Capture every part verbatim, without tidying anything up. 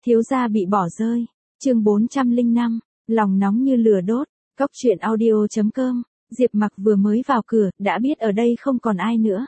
Thiếu gia bị bỏ rơi. Chương bốn trăm lẻ năm, lòng nóng như lửa đốt. Cốc truyện audio chấm com. Diệp Mặc vừa mới vào cửa, đã biết ở đây không còn ai nữa.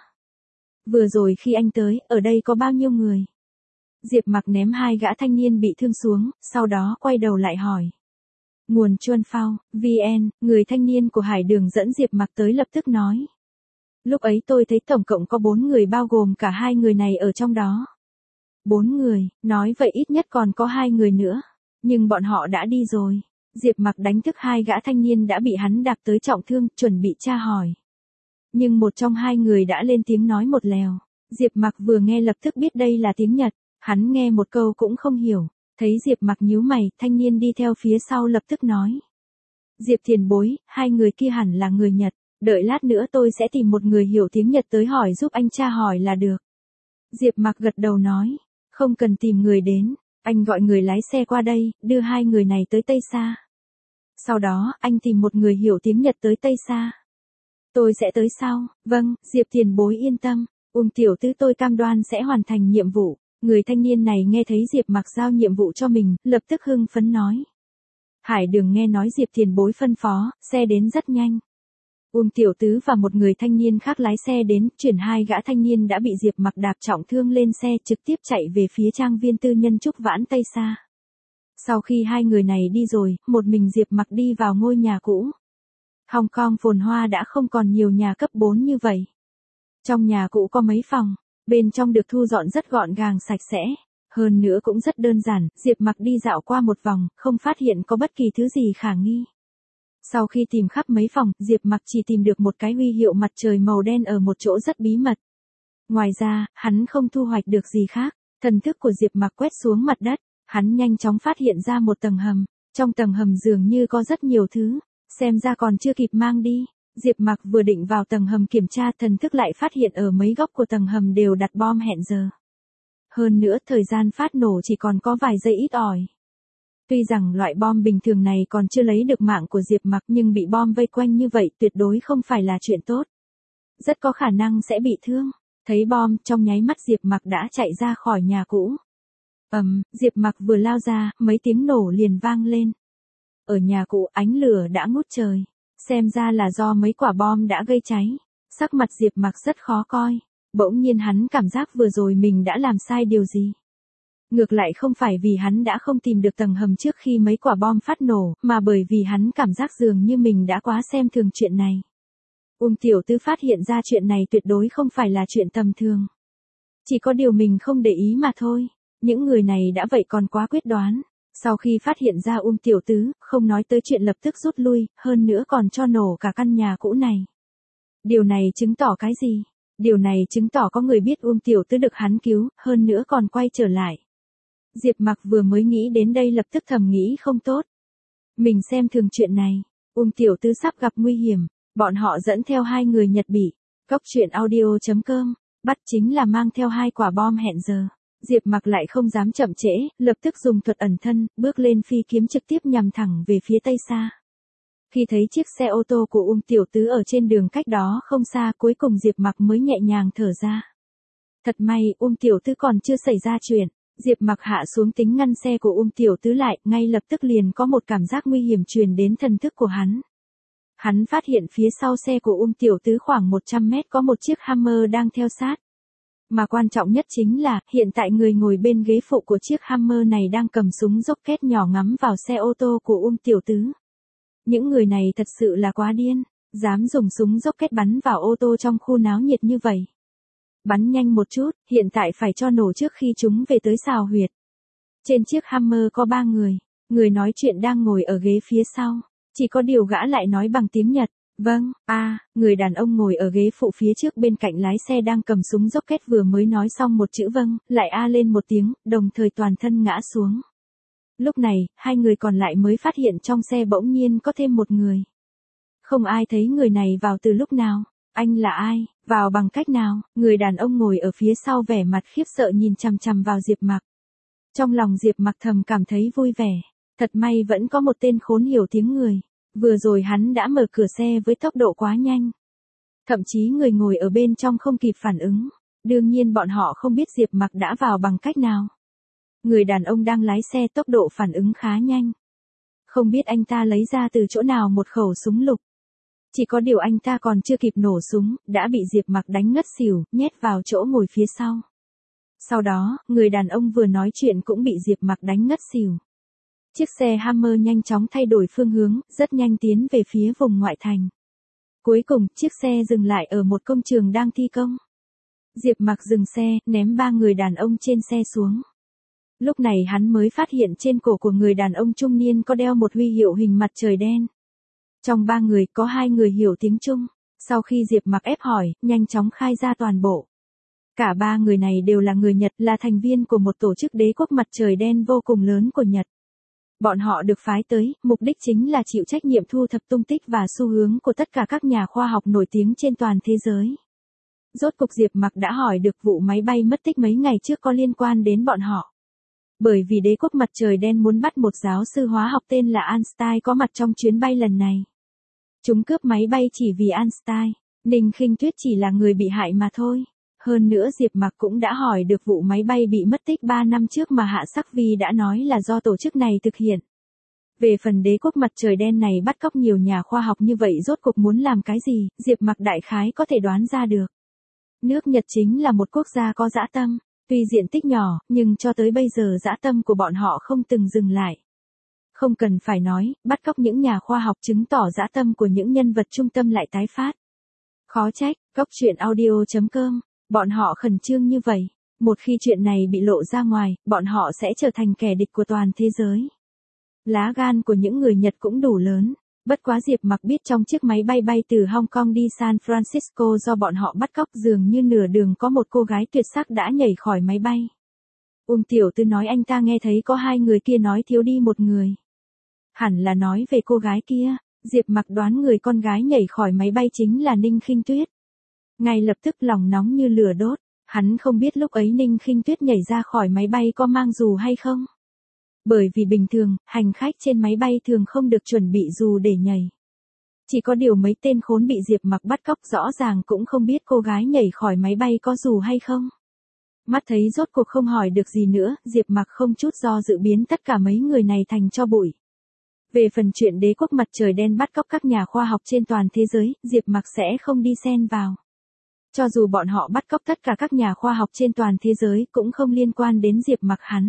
Vừa rồi khi anh tới, ở đây có bao nhiêu người? Diệp Mặc ném hai gã thanh niên bị thương xuống, sau đó quay đầu lại hỏi. Nguồn Chuân Phao, vê en, người thanh niên của Hải Đường dẫn Diệp Mặc tới lập tức nói. Lúc ấy tôi thấy tổng cộng có bốn người bao gồm cả hai người này ở trong đó. Bốn người, nói vậy ít nhất còn có hai người nữa. Nhưng bọn họ đã đi rồi. Diệp Mặc đánh thức hai gã thanh niên đã bị hắn đạp tới trọng thương, chuẩn bị tra hỏi. Nhưng một trong hai người đã lên tiếng nói một lèo. Diệp Mặc vừa nghe lập tức biết đây là tiếng Nhật. Hắn nghe một câu cũng không hiểu. Thấy Diệp Mặc nhíu mày, thanh niên đi theo phía sau lập tức nói. Diệp tiền bối, hai người kia hẳn là người Nhật. Đợi lát nữa tôi sẽ tìm một người hiểu tiếng Nhật tới hỏi giúp anh tra hỏi là được. Diệp Mặc gật đầu nói. Không cần tìm người đến. Anh gọi người lái xe qua đây, đưa hai người này tới Tây Sa. Sau đó, anh tìm một người hiểu tiếng Nhật tới Tây Sa. Tôi sẽ tới sau. Vâng, Diệp tiền bối yên tâm. Ung tiểu tứ tôi cam đoan sẽ hoàn thành nhiệm vụ. Người thanh niên này nghe thấy Diệp Mặc giao nhiệm vụ cho mình, lập tức hưng phấn nói. Hải Đường nghe nói Diệp tiền bối phân phó, xe đến rất nhanh. Uông tiểu tứ và một người thanh niên khác lái xe đến, chuyển hai gã thanh niên đã bị Diệp Mặc đạp trọng thương lên xe trực tiếp chạy về phía trang viên tư nhân Trúc Vãn Tây Sa. Sau khi hai người này đi rồi, một mình Diệp Mặc đi vào ngôi nhà cũ. Hồng Kông phồn hoa đã không còn nhiều nhà cấp bốn như vậy. Trong nhà cũ có mấy phòng, bên trong được thu dọn rất gọn gàng sạch sẽ, hơn nữa cũng rất đơn giản. Diệp Mặc đi dạo qua một vòng, không phát hiện có bất kỳ thứ gì khả nghi. Sau khi tìm khắp mấy phòng, Diệp Mặc chỉ tìm được một cái huy hiệu mặt trời màu đen ở một chỗ rất bí mật. Ngoài ra, hắn không thu hoạch được gì khác. Thần thức của Diệp Mặc quét xuống mặt đất, hắn nhanh chóng phát hiện ra một tầng hầm. Trong tầng hầm dường như có rất nhiều thứ, xem ra còn chưa kịp mang đi. Diệp Mặc vừa định vào tầng hầm kiểm tra, thần thức lại phát hiện ở mấy góc của tầng hầm đều đặt bom hẹn giờ. Hơn nữa, thời gian phát nổ chỉ còn có vài giây ít ỏi. Tuy rằng loại bom bình thường này còn chưa lấy được mạng của Diệp Mặc, nhưng bị bom vây quanh như vậy tuyệt đối không phải là chuyện tốt. Rất có khả năng sẽ bị thương. Thấy bom, trong nháy mắt Diệp Mặc đã chạy ra khỏi nhà cũ. Ầm, um, Diệp Mặc vừa lao ra, mấy tiếng nổ liền vang lên. Ở nhà cũ ánh lửa đã ngút trời. Xem ra là do mấy quả bom đã gây cháy. Sắc mặt Diệp Mặc rất khó coi. Bỗng nhiên hắn cảm giác vừa rồi mình đã làm sai điều gì. Ngược lại không phải vì hắn đã không tìm được tầng hầm trước khi mấy quả bom phát nổ, mà bởi vì hắn cảm giác dường như mình đã quá xem thường chuyện này. Uông tiểu tứ phát hiện ra chuyện này tuyệt đối không phải là chuyện tầm thường. Chỉ có điều mình không để ý mà thôi. Những người này đã vậy còn quá quyết đoán. Sau khi phát hiện ra Uông tiểu tứ, không nói tới chuyện lập tức rút lui, hơn nữa còn cho nổ cả căn nhà cũ này. Điều này chứng tỏ cái gì? Điều này chứng tỏ có người biết Uông tiểu tứ được hắn cứu, hơn nữa còn quay trở lại. Diệp Mặc vừa mới nghĩ đến đây lập tức thầm nghĩ không tốt. Mình xem thường chuyện này. Uông tiểu tứ sắp gặp nguy hiểm. Bọn họ dẫn theo hai người Nhật Bỉ. Cốc truyện audio chấm com. Bắt chính là mang theo hai quả bom hẹn giờ. Diệp Mặc lại không dám chậm trễ, lập tức dùng thuật ẩn thân, bước lên phi kiếm trực tiếp nhằm thẳng về phía Tây Sa. Khi thấy chiếc xe ô tô của Uông tiểu tứ ở trên đường cách đó không xa, cuối cùng Diệp Mặc mới nhẹ nhàng thở ra. Thật may, Uông tiểu tứ còn chưa xảy ra chuyện. Diệp Mặc hạ xuống tính ngăn xe của Uông tiểu tứ lại, ngay lập tức liền có một cảm giác nguy hiểm truyền đến thần thức của hắn. Hắn phát hiện phía sau xe của Uông tiểu tứ khoảng một trăm mét có một chiếc Hammer đang theo sát. Mà quan trọng nhất chính là, hiện tại người ngồi bên ghế phụ của chiếc Hammer này đang cầm súng rocket nhỏ ngắm vào xe ô tô của Uông tiểu tứ. Những người này thật sự là quá điên, dám dùng súng rocket bắn vào ô tô trong khu náo nhiệt như vậy. Bắn nhanh một chút, hiện tại phải cho nổ trước khi chúng về tới xào huyệt. Trên chiếc Hammer có ba người, người nói chuyện đang ngồi ở ghế phía sau, chỉ có điều gã lại nói bằng tiếng Nhật. Vâng, a, à, người đàn ông ngồi ở ghế phụ phía trước bên cạnh lái xe đang cầm súng rocket vừa mới nói xong một chữ vâng, lại a lên một tiếng, đồng thời toàn thân ngã xuống. Lúc này, hai người còn lại mới phát hiện trong xe bỗng nhiên có thêm một người. Không ai thấy người này vào từ lúc nào. Anh là ai, vào bằng cách nào? Người đàn ông ngồi ở phía sau vẻ mặt khiếp sợ nhìn chằm chằm vào Diệp Mặc. Trong lòng Diệp Mặc thầm cảm thấy vui vẻ. Thật may vẫn có một tên khốn hiểu tiếng người. Vừa rồi hắn đã mở cửa xe với tốc độ quá nhanh. Thậm chí người ngồi ở bên trong không kịp phản ứng. Đương nhiên bọn họ không biết Diệp Mặc đã vào bằng cách nào. Người đàn ông đang lái xe tốc độ phản ứng khá nhanh. Không biết anh ta lấy ra từ chỗ nào một khẩu súng lục. Chỉ có điều anh ta còn chưa kịp nổ súng, đã bị Diệp Mặc đánh ngất xỉu, nhét vào chỗ ngồi phía sau. Sau đó, người đàn ông vừa nói chuyện cũng bị Diệp Mặc đánh ngất xỉu. Chiếc xe Hammer nhanh chóng thay đổi phương hướng, rất nhanh tiến về phía vùng ngoại thành. Cuối cùng, chiếc xe dừng lại ở một công trường đang thi công. Diệp Mặc dừng xe, ném ba người đàn ông trên xe xuống. Lúc này hắn mới phát hiện trên cổ của người đàn ông trung niên có đeo một huy hiệu hình mặt trời đen. Trong ba người có hai người hiểu tiếng Trung. Sau khi Diệp Mặc ép hỏi, nhanh chóng khai ra toàn bộ. Cả ba người này đều là người Nhật, là thành viên của một tổ chức đế quốc mặt trời đen vô cùng lớn của Nhật. Bọn họ được phái tới, mục đích chính là chịu trách nhiệm thu thập tung tích và xu hướng của tất cả các nhà khoa học nổi tiếng trên toàn thế giới. Rốt cục Diệp Mặc đã hỏi được vụ máy bay mất tích mấy ngày trước có liên quan đến bọn họ. Bởi vì đế quốc mặt trời đen muốn bắt một giáo sư hóa học tên là Einstein có mặt trong chuyến bay lần này. Chúng cướp máy bay chỉ vì Einstein, Ninh Khinh Tuyết chỉ là người bị hại mà thôi. Hơn nữa Diệp Mặc cũng đã hỏi được vụ máy bay bị mất tích ba năm trước mà Hạ Sắc Vi đã nói là do tổ chức này thực hiện. Về phần đế quốc mặt trời đen này bắt cóc nhiều nhà khoa học như vậy rốt cuộc muốn làm cái gì, Diệp Mặc đại khái có thể đoán ra được. Nước Nhật chính là một quốc gia có dã tâm, tuy diện tích nhỏ, nhưng cho tới bây giờ dã tâm của bọn họ không từng dừng lại. Không cần phải nói, bắt cóc những nhà khoa học chứng tỏ dã tâm của những nhân vật trung tâm lại tái phát. Khó trách, Cốc Truyện Audio chấm com, bọn họ khẩn trương như vậy. Một khi chuyện này bị lộ ra ngoài, bọn họ sẽ trở thành kẻ địch của toàn thế giới. Lá gan của những người Nhật cũng đủ lớn. Bất quá Diệp Mặc biết trong chiếc máy bay bay từ Hong Kong đi San Francisco do bọn họ bắt cóc dường như nửa đường có một cô gái tuyệt sắc đã nhảy khỏi máy bay. Uông Tiểu Tư nói anh ta nghe thấy có hai người kia nói thiếu đi một người. Hẳn là nói về cô gái kia. Diệp Mặc đoán người con gái nhảy khỏi máy bay chính là Ninh Khinh Tuyết. Ngay lập tức lòng nóng như lửa đốt. Hắn không biết lúc ấy Ninh Khinh Tuyết nhảy ra khỏi máy bay có mang dù hay không. Bởi vì bình thường, hành khách trên máy bay thường không được chuẩn bị dù để nhảy. Chỉ có điều mấy tên khốn bị Diệp Mặc bắt cóc rõ ràng cũng không biết cô gái nhảy khỏi máy bay có dù hay không. Mắt thấy rốt cuộc không hỏi được gì nữa, Diệp Mặc không chút do dự biến tất cả mấy người này thành tro bụi. Về phần chuyện đế quốc mặt trời đen bắt cóc các nhà khoa học trên toàn thế giới, Diệp Mặc sẽ không đi xen vào. Cho dù bọn họ bắt cóc tất cả các nhà khoa học trên toàn thế giới cũng không liên quan đến Diệp Mặc hắn.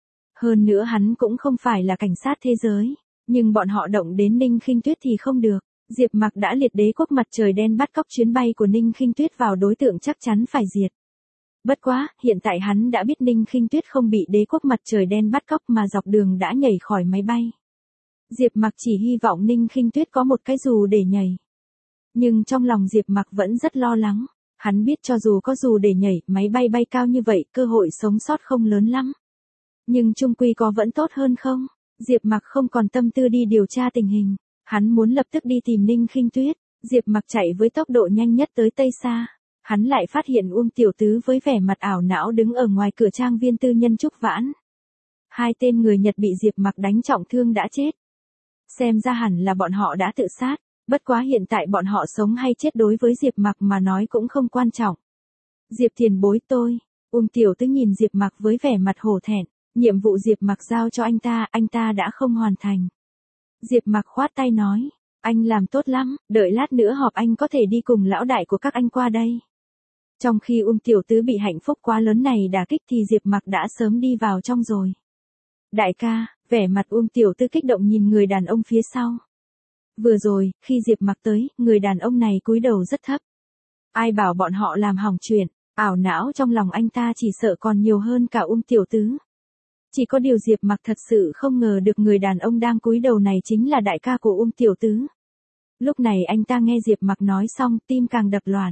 Hơn nữa hắn cũng không phải là cảnh sát thế giới, nhưng bọn họ động đến Ninh Khinh Tuyết thì không được. Diệp Mặc đã liệt đế quốc mặt trời đen bắt cóc chuyến bay của Ninh Khinh Tuyết vào đối tượng chắc chắn phải diệt. Bất quá, hiện tại hắn đã biết Ninh Khinh Tuyết không bị đế quốc mặt trời đen bắt cóc mà dọc đường đã nhảy khỏi máy bay. Diệp Mặc chỉ hy vọng Ninh Khinh Tuyết có một cái dù để nhảy. Nhưng trong lòng Diệp Mặc vẫn rất lo lắng. Hắn biết cho dù có dù để nhảy, máy bay bay cao như vậy, cơ hội sống sót không lớn lắm. Nhưng chung quy có vẫn tốt hơn không? Diệp Mặc không còn tâm tư đi điều tra tình hình. Hắn muốn lập tức đi tìm Ninh Khinh Tuyết. Diệp Mặc chạy với tốc độ nhanh nhất tới Tây Sa. Hắn lại phát hiện Uông Tiểu Tứ với vẻ mặt ảo não đứng ở ngoài cửa trang viên tư nhân Trúc Vãn. Hai tên người Nhật bị Diệp Mặc đánh trọng thương đã chết. Xem ra hẳn là bọn họ đã tự sát. Bất quá hiện tại bọn họ sống hay chết đối với Diệp Mặc mà nói cũng không quan trọng. Diệp tiền bối tôi. Uông Tiểu Tứ nhìn Diệp Mặc với vẻ mặt hổ thẹn. Nhiệm vụ Diệp Mặc giao cho anh ta, anh ta đã không hoàn thành. Diệp Mặc khoát tay nói. Anh làm tốt lắm, đợi lát nữa họp anh có thể đi cùng lão đại của các anh qua đây. Trong khi Uông Tiểu Tứ bị hạnh phúc quá lớn này đả kích thì Diệp Mặc đã sớm đi vào trong rồi. Đại ca, vẻ mặt Uông Tiểu Tứ kích động nhìn người đàn ông phía sau. Vừa rồi, khi Diệp Mặc tới, người đàn ông này cúi đầu rất thấp. Ai bảo bọn họ làm hỏng chuyện, ảo não trong lòng anh ta chỉ sợ còn nhiều hơn cả Uông Tiểu Tứ. Chỉ có điều Diệp Mặc thật sự không ngờ được người đàn ông đang cúi đầu này chính là đại ca của Uông Tiểu Tứ. Lúc này anh ta nghe Diệp Mặc nói xong tim càng đập loạn.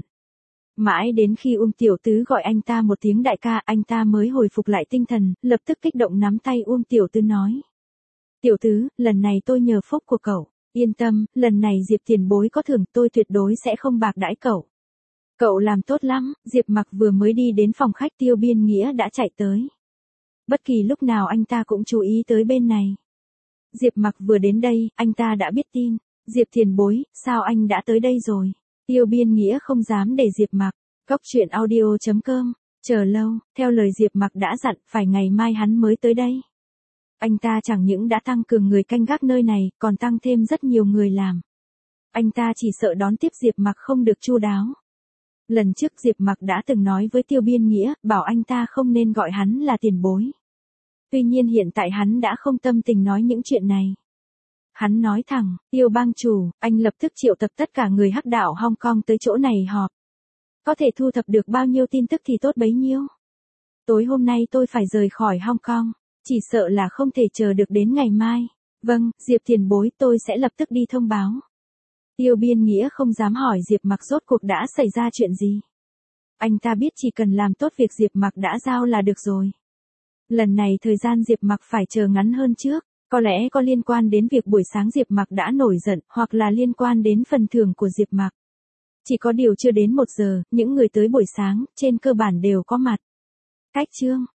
Mãi đến khi Uông Tiểu Tứ gọi anh ta một tiếng đại ca, anh ta mới hồi phục lại tinh thần, lập tức kích động nắm tay Uông Tiểu Tứ nói. Tiểu Tứ, lần này tôi nhờ phúc của cậu, yên tâm, lần này Diệp tiền bối có thưởng tôi tuyệt đối sẽ không bạc đãi cậu. Cậu làm tốt lắm, Diệp Mặc vừa mới đi đến phòng khách Tiêu Biên Nghĩa đã chạy tới. Bất kỳ lúc nào anh ta cũng chú ý tới bên này. Diệp Mặc vừa đến đây, anh ta đã biết tin. Diệp tiền bối, sao anh đã tới đây rồi? Tiêu Biên Nghĩa không dám để Diệp Mặc. Cốc Truyện Audio chấm com Chờ lâu, theo lời Diệp Mặc đã dặn, phải ngày mai hắn mới tới đây. Anh ta chẳng những đã tăng cường người canh gác nơi này, còn tăng thêm rất nhiều người làm. Anh ta chỉ sợ đón tiếp Diệp Mặc không được chu đáo. Lần trước Diệp Mặc đã từng nói với Tiêu Biên Nghĩa, bảo anh ta không nên gọi hắn là tiền bối. Tuy nhiên hiện tại hắn đã không tâm tình nói những chuyện này. Hắn nói thẳng, Tiêu bang chủ, anh lập tức triệu tập tất cả người hắc đạo Hong Kong tới chỗ này họp. Có thể thu thập được bao nhiêu tin tức thì tốt bấy nhiêu. Tối hôm nay tôi phải rời khỏi Hong Kong, chỉ sợ là không thể chờ được đến ngày mai. Vâng, Diệp tiền bối, tôi sẽ lập tức đi thông báo. Tiêu Biên Nghĩa không dám hỏi Diệp Mặc rốt cuộc đã xảy ra chuyện gì. Anh ta biết chỉ cần làm tốt việc Diệp Mặc đã giao là được rồi. Lần này thời gian Diệp Mặc phải chờ ngắn hơn trước, có lẽ có liên quan đến việc buổi sáng Diệp Mặc đã nổi giận, hoặc là liên quan đến phần thưởng của Diệp Mặc. Chỉ có điều chưa đến một giờ, những người tới buổi sáng, trên cơ bản đều có mặt. Cách chương